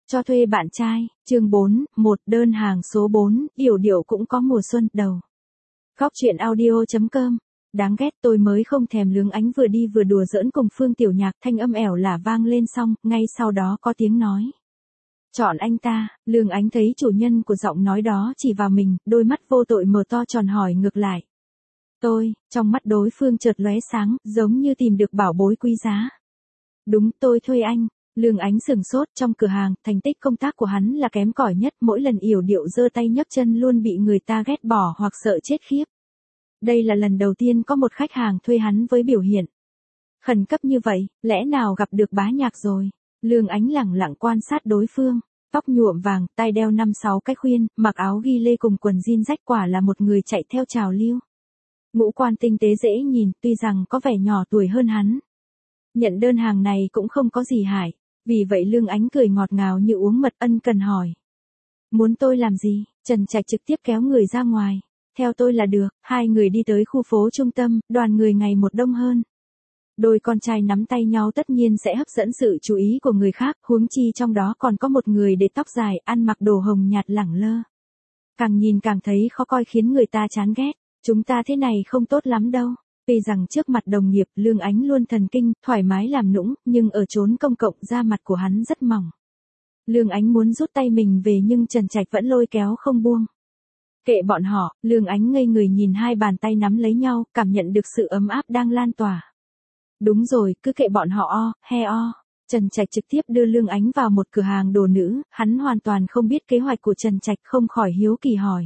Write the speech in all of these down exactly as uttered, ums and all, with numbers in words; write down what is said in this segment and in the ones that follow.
Cho thuê bạn trai, chương bốn, một đơn hàng số bốn, Yểu Điệu cũng có mùa xuân đầu. Góc truyện audio chấm com. Đáng ghét, tôi mới không thèm. Lương Ánh vừa đi vừa đùa giỡn cùng Phương Tiểu Nhạc, thanh âm ẻo lả vang lên xong, ngay sau đó có tiếng nói. Chọn anh ta. Lương Ánh thấy chủ nhân của giọng nói đó chỉ vào mình, đôi mắt vô tội mở to tròn hỏi ngược lại. Tôi, trong mắt đối phương chợt lóe sáng, giống như tìm được bảo bối quý giá. Đúng, tôi thuê anh. Lương Ánh sửng sốt. Trong cửa hàng, thành tích công tác của hắn là kém cỏi nhất, mỗi lần Yểu Điệu giơ tay nhấc chân luôn bị người ta ghét bỏ hoặc sợ chết khiếp. Đây là lần đầu tiên có một khách hàng thuê hắn với biểu hiện khẩn cấp như vậy, lẽ nào gặp được Bá Nhạc rồi. Lương Ánh lẳng lặng quan sát đối phương, tóc nhuộm vàng, tai đeo năm sáu cái khuyên, mặc áo ghi lê cùng quần jean rách, quả là một người chạy theo trào lưu. Ngũ quan tinh tế dễ nhìn, tuy rằng có vẻ nhỏ tuổi hơn hắn. Nhận đơn hàng này cũng không có gì hại, vì vậy Lương Ánh cười ngọt ngào như uống mật, ân cần hỏi. Muốn tôi làm gì? Trần Trạch trực tiếp kéo người ra ngoài. Theo tôi là được. Hai người đi tới khu phố trung tâm, đoàn người ngày một đông hơn. Đôi con trai nắm tay nhau tất nhiên sẽ hấp dẫn sự chú ý của người khác, huống chi trong đó còn có một người để tóc dài, ăn mặc đồ hồng nhạt lẳng lơ. Càng nhìn càng thấy khó coi, khiến người ta chán ghét. Chúng ta thế này không tốt lắm đâu. Tuy rằng trước mặt đồng nghiệp, Lương Ánh luôn thần kinh, thoải mái làm nũng, nhưng ở chốn công cộng da mặt của hắn rất mỏng. Lương Ánh muốn rút tay mình về nhưng Trần Trạch vẫn lôi kéo không buông. Kệ bọn họ. Lương Ánh ngây người nhìn hai bàn tay nắm lấy nhau, cảm nhận được sự ấm áp đang lan tỏa. Đúng rồi, cứ kệ bọn họ o, he o. Trần Trạch trực tiếp đưa Lương Ánh vào một cửa hàng đồ nữ, hắn hoàn toàn không biết kế hoạch của Trần Trạch, không khỏi hiếu kỳ hỏi.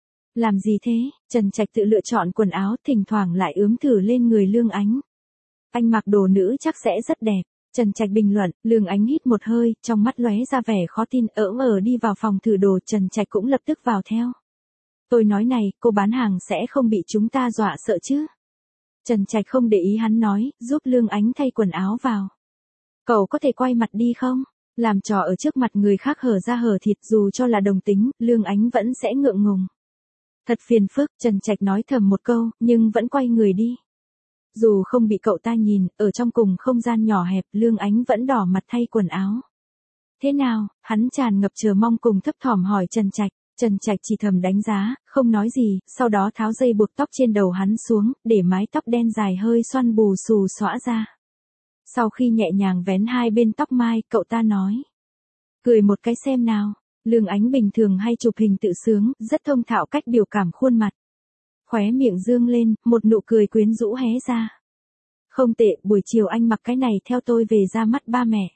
Làm gì thế? Trần Trạch tự lựa chọn quần áo, thỉnh thoảng lại ướm thử lên người Lương Ánh. Anh mặc đồ nữ chắc sẽ rất đẹp. Trần Trạch bình luận. Lương Ánh hít một hơi, trong mắt lóe ra vẻ khó tin, ỡm ở đi vào phòng thử đồ. Trần Trạch cũng lập tức vào theo. Tôi nói này, cô bán hàng sẽ không bị chúng ta dọa sợ chứ? Trần Trạch không để ý hắn nói, giúp Lương Ánh thay quần áo vào. Cậu có thể quay mặt đi không? Làm trò ở trước mặt người khác hở ra hở thịt, dù cho là đồng tính, Lương Ánh vẫn sẽ ngượng ngùng. Thật phiền phức, Trần Trạch nói thầm một câu, nhưng vẫn quay người đi. Dù không bị cậu ta nhìn, ở trong cùng không gian nhỏ hẹp, Lương Ánh vẫn đỏ mặt thay quần áo. Thế nào? Hắn tràn ngập chờ mong cùng thấp thỏm hỏi Trần Trạch. Trần Trạch chỉ thầm đánh giá, không nói gì, sau đó tháo dây buộc tóc trên đầu hắn xuống, để mái tóc đen dài hơi xoăn bù xù xõa ra. Sau khi nhẹ nhàng vén hai bên tóc mai, cậu ta nói. Cười một cái xem nào. Lương Ánh bình thường hay chụp hình tự sướng, rất thông thạo cách biểu cảm khuôn mặt. Khóe miệng dương lên, một nụ cười quyến rũ hé ra. Không tệ, buổi chiều anh mặc cái này theo tôi về ra mắt ba mẹ.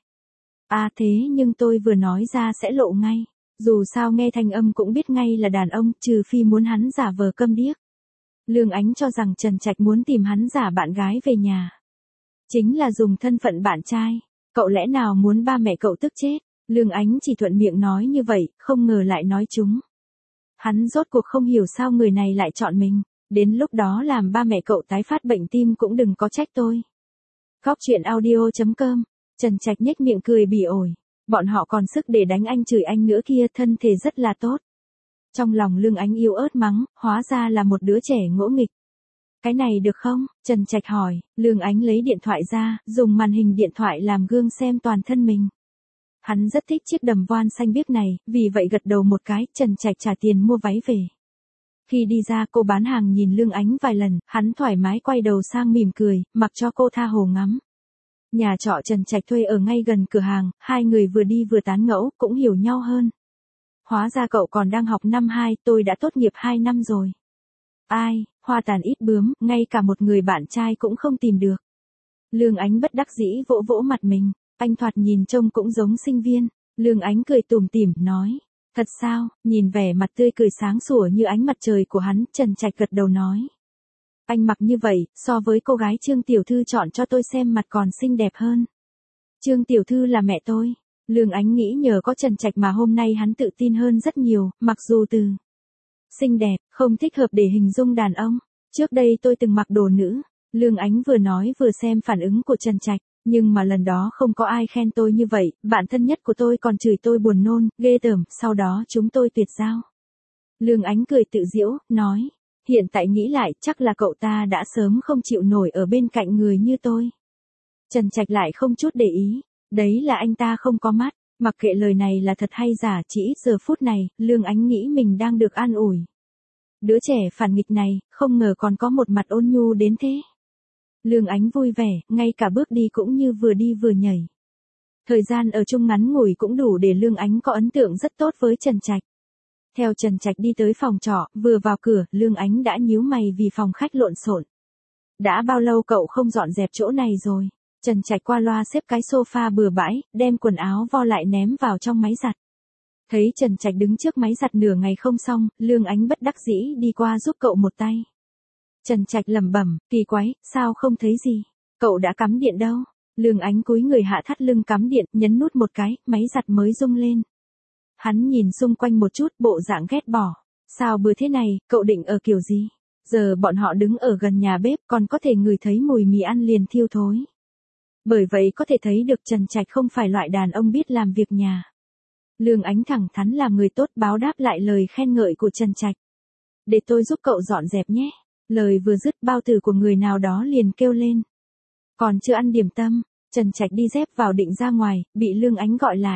À thế nhưng tôi vừa nói ra sẽ lộ ngay. Dù sao nghe thanh âm cũng biết ngay là đàn ông, trừ phi muốn hắn giả vờ câm điếc. Lương Ánh cho rằng Trần Trạch muốn tìm hắn giả bạn gái về nhà. Chính là dùng thân phận bạn trai. Cậu lẽ nào muốn ba mẹ cậu tức chết? Lương Ánh chỉ thuận miệng nói như vậy, không ngờ lại nói chúng. Hắn rốt cuộc không hiểu sao người này lại chọn mình. Đến lúc đó làm ba mẹ cậu tái phát bệnh tim cũng đừng có trách tôi. Góc truyện audio chấm com. Trần Trạch nhếch miệng cười bỉ ổi. Bọn họ còn sức để đánh anh chửi anh nữa kia, thân thể rất là tốt. Trong lòng Lương Ánh yếu ớt mắng, hóa ra là một đứa trẻ ngỗ nghịch. Cái này được không? Trần Trạch hỏi. Lương Ánh lấy điện thoại ra, dùng màn hình điện thoại làm gương xem toàn thân mình. Hắn rất thích chiếc đầm voan xanh biếc này, vì vậy gật đầu một cái, Trần Trạch trả tiền mua váy về. Khi đi ra, cô bán hàng nhìn Lương Ánh vài lần, hắn thoải mái quay đầu sang mỉm cười, mặc cho cô tha hồ ngắm. Nhà trọ Trần Trạch thuê ở ngay gần cửa hàng, hai người vừa đi vừa tán ngẫu, cũng hiểu nhau hơn. Hóa ra cậu còn đang học năm hai, tôi đã tốt nghiệp hai năm rồi. Ai, hoa tàn ít bướm, ngay cả một người bạn trai cũng không tìm được. Lương Ánh bất đắc dĩ vỗ vỗ mặt mình, anh thoạt nhìn trông cũng giống sinh viên. Lương Ánh cười tủm tỉm, nói. Thật sao? Nhìn vẻ mặt tươi cười sáng sủa như ánh mặt trời của hắn, Trần Trạch gật đầu nói. Anh mặc như vậy, so với cô gái Trương Tiểu Thư chọn cho tôi xem mặt còn xinh đẹp hơn. Trương Tiểu Thư là mẹ tôi. Lương Ánh nghĩ nhờ có Trần Trạch mà hôm nay hắn tự tin hơn rất nhiều, mặc dù từ xinh đẹp, không thích hợp để hình dung đàn ông. Trước đây tôi từng mặc đồ nữ. Lương Ánh vừa nói vừa xem phản ứng của Trần Trạch, nhưng mà lần đó không có ai khen tôi như vậy, bạn thân nhất của tôi còn chửi tôi buồn nôn, ghê tởm, sau đó chúng tôi tuyệt giao. Lương Ánh cười tự giễu, nói. Hiện tại nghĩ lại, chắc là cậu ta đã sớm không chịu nổi ở bên cạnh người như tôi. Trần Trạch lại không chút để ý. Đấy là anh ta không có mắt. Mặc kệ lời này là thật hay giả, chỉ ít giờ phút này, Lương Ánh nghĩ mình đang được an ủi. Đứa trẻ phản nghịch này, không ngờ còn có một mặt ôn nhu đến thế. Lương Ánh vui vẻ, ngay cả bước đi cũng như vừa đi vừa nhảy. Thời gian ở chung ngắn ngủi cũng đủ để Lương Ánh có ấn tượng rất tốt với Trần Trạch. Theo Trần Trạch đi tới phòng trọ, vừa vào cửa, Lương Ánh đã nhíu mày vì phòng khách lộn xộn. Đã bao lâu cậu không dọn dẹp chỗ này rồi? Trần Trạch qua loa xếp cái sofa bừa bãi, đem quần áo vo lại ném vào trong máy giặt. Thấy Trần Trạch đứng trước máy giặt nửa ngày không xong, Lương Ánh bất đắc dĩ đi qua giúp cậu một tay. Trần Trạch lẩm bẩm, kỳ quái, sao không thấy gì? Cậu đã cắm điện đâu? Lương Ánh cúi người hạ thắt lưng cắm điện, nhấn nút một cái, máy giặt mới rung lên. Hắn nhìn xung quanh một chút, bộ dạng ghét bỏ. Sao bữa thế này, cậu định ở kiểu gì? Giờ bọn họ đứng ở gần nhà bếp, còn có thể ngửi thấy mùi mì ăn liền thiêu thối. Bởi vậy có thể thấy được Trần Trạch không phải loại đàn ông biết làm việc nhà. Lương Ánh thẳng thắn làm người tốt, báo đáp lại lời khen ngợi của Trần Trạch. Để tôi giúp cậu dọn dẹp nhé. Lời vừa dứt, bao tử của người nào đó liền kêu lên. Còn chưa ăn điểm tâm, Trần Trạch đi dép vào định ra ngoài, bị Lương Ánh gọi lại.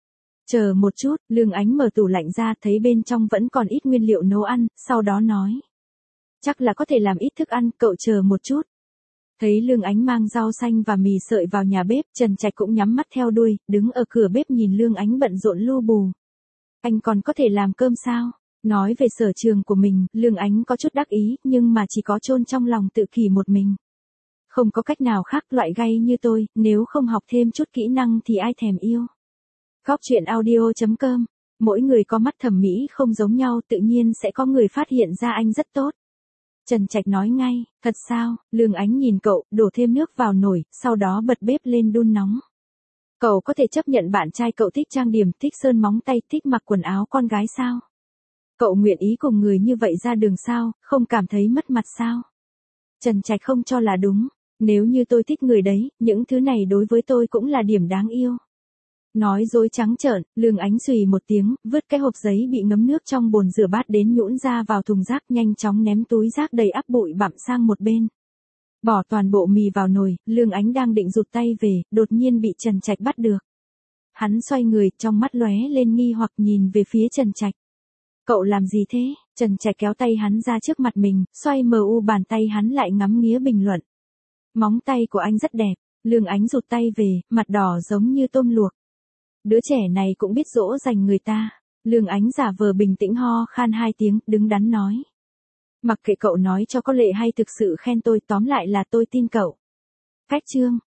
Chờ một chút, Lương Ánh mở tủ lạnh ra, thấy bên trong vẫn còn ít nguyên liệu nấu ăn, sau đó nói. Chắc là có thể làm ít thức ăn, cậu chờ một chút. Thấy Lương Ánh mang rau xanh và mì sợi vào nhà bếp, Trần Trạch cũng nhắm mắt theo đuôi, đứng ở cửa bếp nhìn Lương Ánh bận rộn lu bù. Anh còn có thể làm cơm sao? Nói về sở trường của mình, Lương Ánh có chút đắc ý, nhưng mà chỉ có chôn trong lòng tự kỷ một mình. Không có cách nào khác, loại gay như tôi, nếu không học thêm chút kỹ năng thì ai thèm yêu. Góc truyện audio chấm com. Mỗi người có mắt thẩm mỹ không giống nhau, tự nhiên sẽ có người phát hiện ra anh rất tốt. Trần Trạch nói ngay, thật sao? Lương Ánh nhìn cậu, đổ thêm nước vào nồi, sau đó bật bếp lên đun nóng. Cậu có thể chấp nhận bạn trai cậu thích trang điểm, thích sơn móng tay, thích mặc quần áo con gái sao? Cậu nguyện ý cùng người như vậy ra đường sao, không cảm thấy mất mặt sao? Trần Trạch không cho là đúng. Nếu như tôi thích người đấy, những thứ này đối với tôi cũng là điểm đáng yêu. Nói dối trắng trợn, Lương Ánh xùy một tiếng, vứt cái hộp giấy bị ngấm nước trong bồn rửa bát đến nhũn ra vào thùng rác, nhanh chóng ném túi rác đầy ắp bụi bặm sang một bên. Bỏ toàn bộ mì vào nồi, Lương Ánh đang định rụt tay về, đột nhiên bị Trần Trạch bắt được. Hắn xoay người, trong mắt lóe lên nghi hoặc nhìn về phía Trần Trạch. Cậu làm gì thế? Trần Trạch kéo tay hắn ra trước mặt mình, xoay mờ u bàn tay hắn lại ngắm nghía bình luận. Móng tay của anh rất đẹp. Lương Ánh rụt tay về, mặt đỏ giống như tôm luộc. Đứa trẻ này cũng biết dỗ dành người ta. Lương Ánh giả vờ bình tĩnh ho khan hai tiếng, đứng đắn nói. Mặc kệ cậu nói cho có lệ hay thực sự khen tôi, tóm lại là tôi tin cậu. Cách chương.